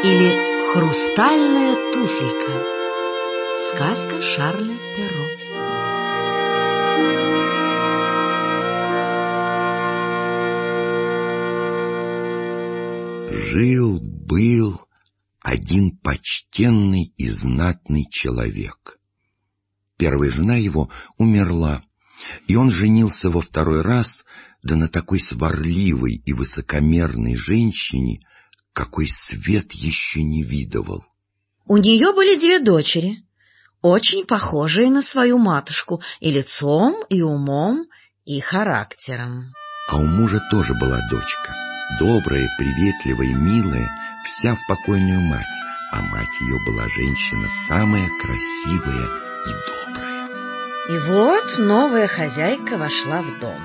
или «Хрустальная туфелька». Сказка Шарля Перро. Жил-был один почтенный и знатный человек. Первая жена его умерла, и он женился во второй раз, да на такой сварливой и высокомерной женщине, какой свет еще не видывал. У нее были 2 дочери, очень похожие на свою матушку и лицом, и умом, и характером. А у мужа тоже была дочка, добрая, приветливая, милая, вся в покойную мать, а мать ее была женщина самая красивая и добрая. И вот новая хозяйка вошла в дом.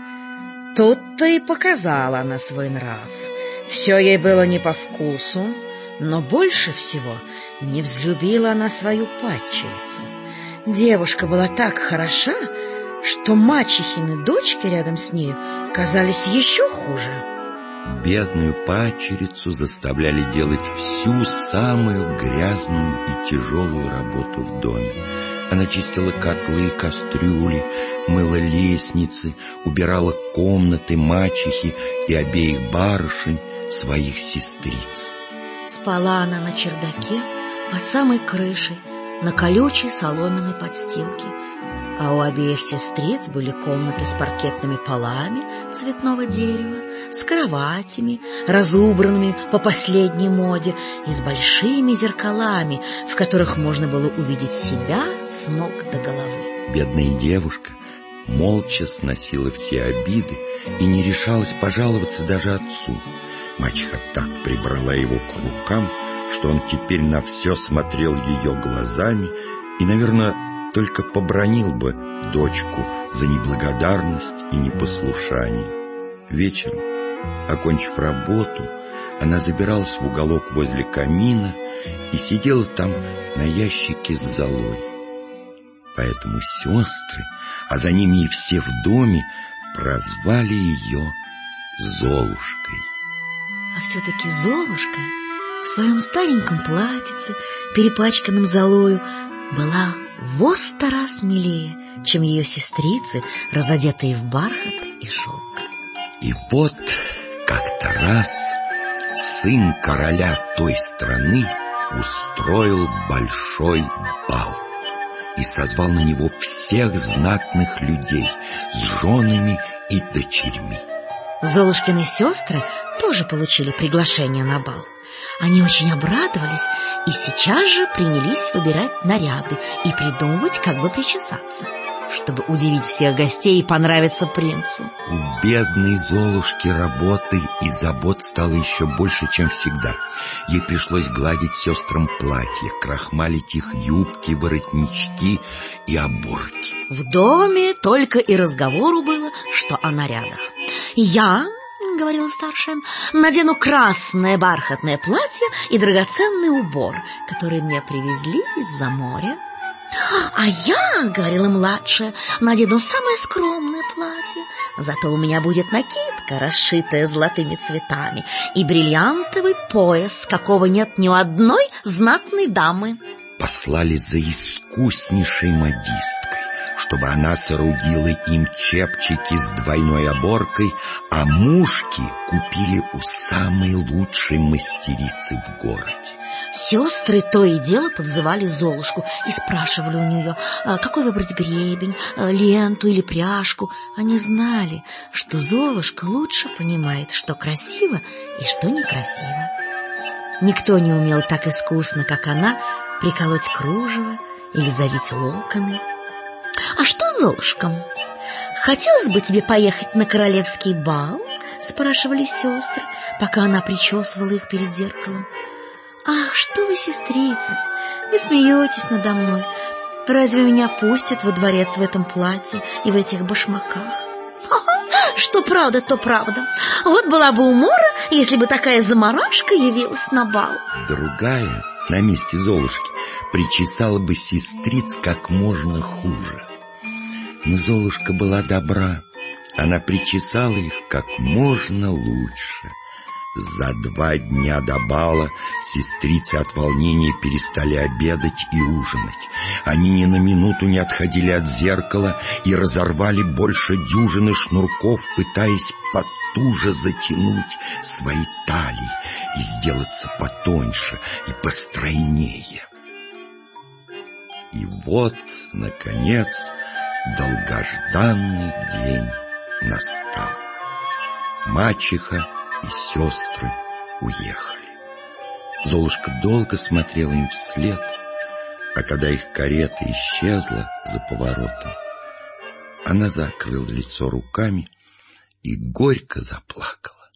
Тут-то и показала она свой нрав. Все ей было не по вкусу, но больше всего не взлюбила она свою падчерицу. Девушка была так хороша, что мачехины дочки рядом с нею казались еще хуже. Бедную падчерицу заставляли делать всю самую грязную и тяжелую работу в доме. Она чистила котлы, кастрюли, мыла лестницы, убирала комнаты мачехи и обеих барышень, своих сестриц. Спала она на чердаке под самой крышей, на колючей соломенной подстилке, а у обеих сестриц были комнаты с паркетными полами цветного дерева, с кроватями, разубранными по последней моде, и с большими зеркалами, в которых можно было увидеть себя с ног до головы. Бедная девушка молча сносила все обиды и не решалась пожаловаться даже отцу. Мачеха так прибрала его к рукам, что он теперь на все смотрел ее глазами и, наверное, только побранил бы дочку за неблагодарность и непослушание. Вечером, окончив работу, она забиралась в уголок возле камина и сидела там на ящике с золой. Поэтому сестры, а за ними и все в доме, прозвали ее Золушкой. А все-таки Золушка в своем стареньком платьице, перепачканном золою, была во 100 раз милее, чем ее сестрицы, разодетые в бархат и шелк. И вот как-то раз сын короля той страны устроил большой бал и созвал на него всех знатных людей с женами и дочерьми. Золушкины сестры тоже получили приглашение на бал. Они очень обрадовались и сейчас же принялись выбирать наряды и придумывать, как бы причесаться, чтобы удивить всех гостей и понравиться принцу. У бедной Золушки работы и забот стало еще больше, чем всегда. Ей пришлось гладить сестрам платья, крахмалить их юбки, воротнички и оборки. В доме только и разговору было, что о нарядах. «Я, — говорила старшая, — надену красное бархатное платье и драгоценный убор, который мне привезли из-за моря. А я, — говорила младшая, — надену самое скромное платье, зато у меня будет накидка, расшитая золотыми цветами, и бриллиантовый пояс, какого нет ни у одной знатной дамы». Послали за искуснейшей модисткой, чтобы она соорудила им чепчики с двойной оборкой, а мушки купили у самой лучшей мастерицы в городе. Сестры то и дело подзывали Золушку и спрашивали у нее, какой выбрать гребень, ленту или пряжку. Они знали, что Золушка лучше понимает, что красиво и что некрасиво. Никто не умел так искусно, как она, приколоть кружево или завить локоны. «А что, Золушка, хотелось бы тебе поехать на королевский бал?» — спрашивали сестры, пока она причесывала их перед зеркалом. «Ах, что вы, сестрицы, вы смеетесь надо мной. Разве меня пустят во дворец в этом платье и в этих башмаках? Что правда, то правда. Вот была бы умора, если бы такая заморашка явилась на бал». Другая на месте Золушки причесала бы сестриц как можно хуже. Но Золушка была добра. Она причесала их как можно лучше. За 2 дня до бала сестрицы от волнения перестали обедать и ужинать. Они ни на минуту не отходили от зеркала и разорвали больше дюжины шнурков, пытаясь потуже затянуть свои талии и сделаться потоньше и постройнее. И вот, наконец, долгожданный день настал. Мачеха и сестры уехали. Золушка долго смотрела им вслед, а когда их карета исчезла за поворотом, она закрыла лицо руками и горько заплакала.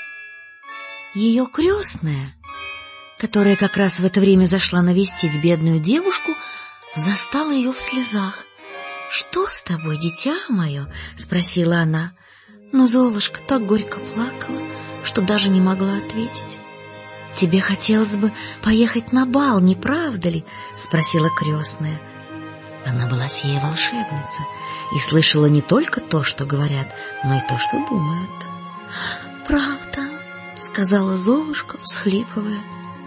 Ее крестная, которая как раз в это время зашла навестить бедную девушку, застала ее в слезах. «Что с тобой, дитя мое?» — спросила она. Но Золушка так горько плакала, что даже не могла ответить. «Тебе хотелось бы поехать на бал, не правда ли?» — спросила крестная. Она была фея-волшебница и слышала не только то, что говорят, но и то, что думают. «Правда», — сказала Золушка, всхлипывая.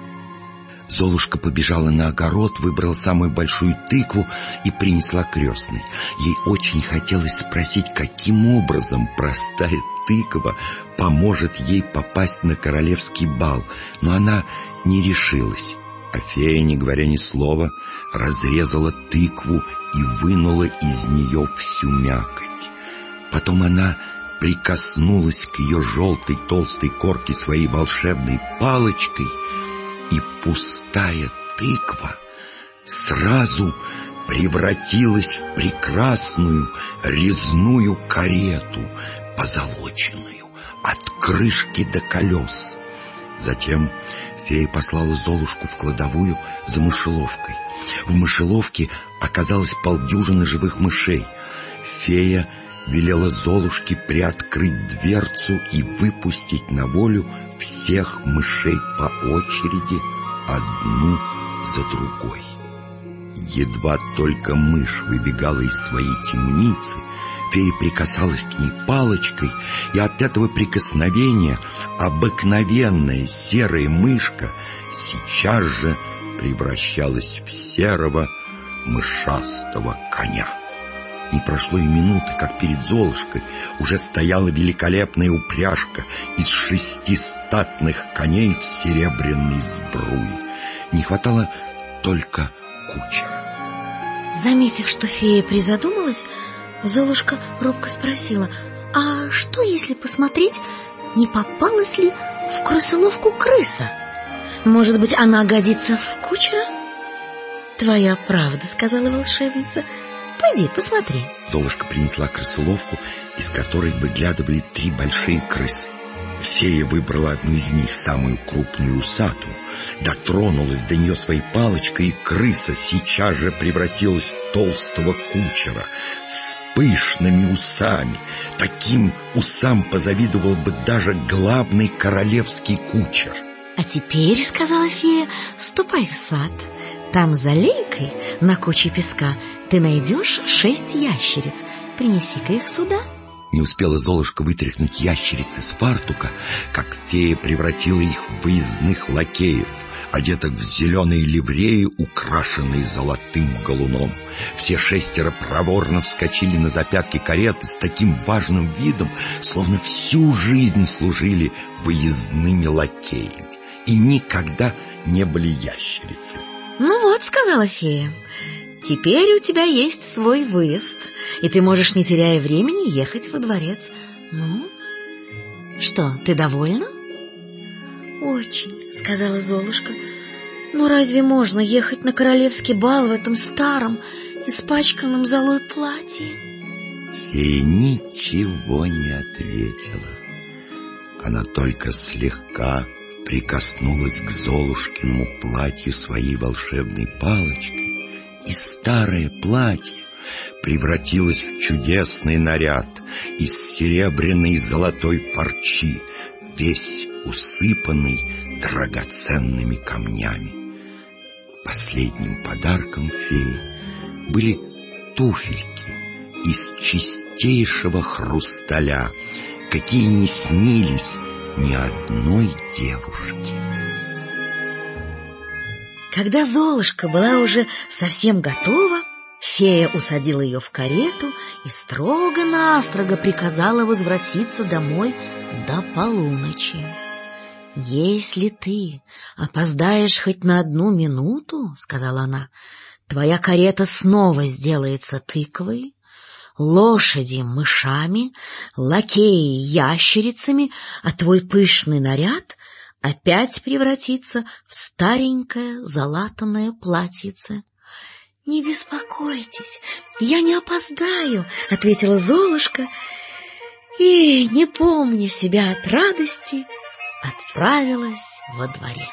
Золушка побежала на огород, выбрала самую большую тыкву и принесла крестной. Ей очень хотелось спросить, каким образом простая тыква поможет ей попасть на королевский бал, но она не решилась. А фея, не говоря ни слова, разрезала тыкву и вынула из нее всю мякоть. Потом она прикоснулась к ее желтой толстой корке своей волшебной палочкой, и пустая тыква сразу превратилась в прекрасную резную карету, позолоченную от крышки до колес. Затем фея послала Золушку в кладовую за мышеловкой. В мышеловке оказалось 50 живых мышей. Фея велела Золушке приоткрыть дверцу и выпустить на волю всех мышей по очереди, одну за другой. Едва только мышь выбегала из своей темницы, фея прикасалась к ней палочкой, и от этого прикосновения обыкновенная серая мышка сейчас же превращалась в серого мышастого коня. Не прошло и минуты, как перед Золушкой уже стояла великолепная упряжка из 6 статных коней в серебряной сбруе. Не хватало только кучера. Заметив, что фея призадумалась, Золушка робко спросила: «А что, если посмотреть, не попалась ли в крысоловку крыса? Может быть, она годится в кучера?» «Твоя правда», — сказала волшебница. «Пойди, посмотри». Золушка принесла крысоловку, из которой выглядывали 3 большие крысы. Фея выбрала одну из них, самую крупную и усатую, дотронулась до нее своей палочкой, и крыса сейчас же превратилась в толстого кучера с пышными усами. Таким усам позавидовал бы даже главный королевский кучер. «А теперь, — сказала фея, — ступай в сад. Там за лейкой на куче песка ты найдешь 6 ящериц. Принеси-ка их сюда». Не успела Золушка вытряхнуть ящериц из фартука, как фея превратила их в выездных лакеев, одетых в зеленые ливреи, украшенные золотым галуном. Все 6 проворно вскочили на запятки кареты с таким важным видом, словно всю жизнь служили выездными лакеями и никогда не были ящерицами. «Ну вот, — сказала фея, — теперь у тебя есть свой выезд, и ты можешь, не теряя времени, ехать во дворец. Ну, что, ты довольна?» «Очень, — сказала Золушка. — Но разве можно ехать на королевский бал в этом старом, испачканном золой платье?» Фея ничего не ответила. Она только слегка прикоснулась к Золушкиному платью своей волшебной палочкой, и старое платье превратилось в чудесный наряд из серебряной и золотой парчи, весь усыпанный драгоценными камнями. Последним подарком феи были туфельки из чистейшего хрусталя, какие не снились ни одной девушки. Когда Золушка была уже совсем готова, фея усадила ее в карету и строго-настрого приказала возвратиться домой до полуночи. «Если ты опоздаешь хоть на 1 минуту, — сказала она, — твоя карета снова сделается тыквой, лошади — мышами, лакеи — ящерицами, а твой пышный наряд опять превратится в старенькое залатанное платьице». «Не беспокойтесь, я не опоздаю, — ответила Золушка, и, не помня себя от радости, отправилась во дворец.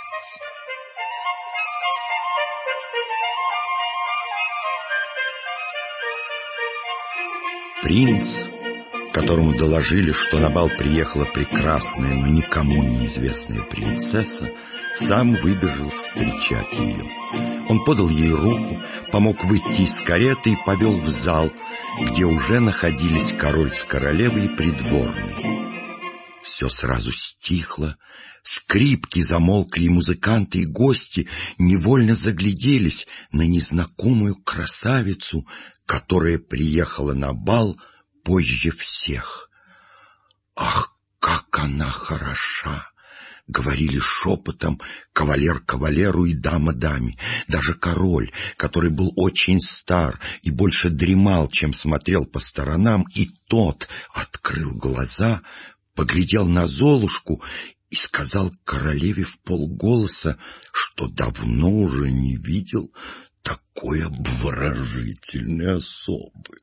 Принц, которому доложили, что на бал приехала прекрасная, но никому неизвестная принцесса, сам выбежал встречать ее. Он подал ей руку, помог выйти из кареты и повел в зал, где уже находились король с королевой и придворные. Все сразу стихло, скрипки замолкли, и музыканты и гости невольно загляделись на незнакомую красавицу, которая приехала на бал позже всех. «Ах, как она хороша!» — говорили шепотом кавалер кавалеру и дама даме. Даже король, который был очень стар и больше дремал, чем смотрел по сторонам, и тот открыл глаза, поглядел на Золушку и сказал королеве вполголоса, что давно уже не видел такой обворожительной особы.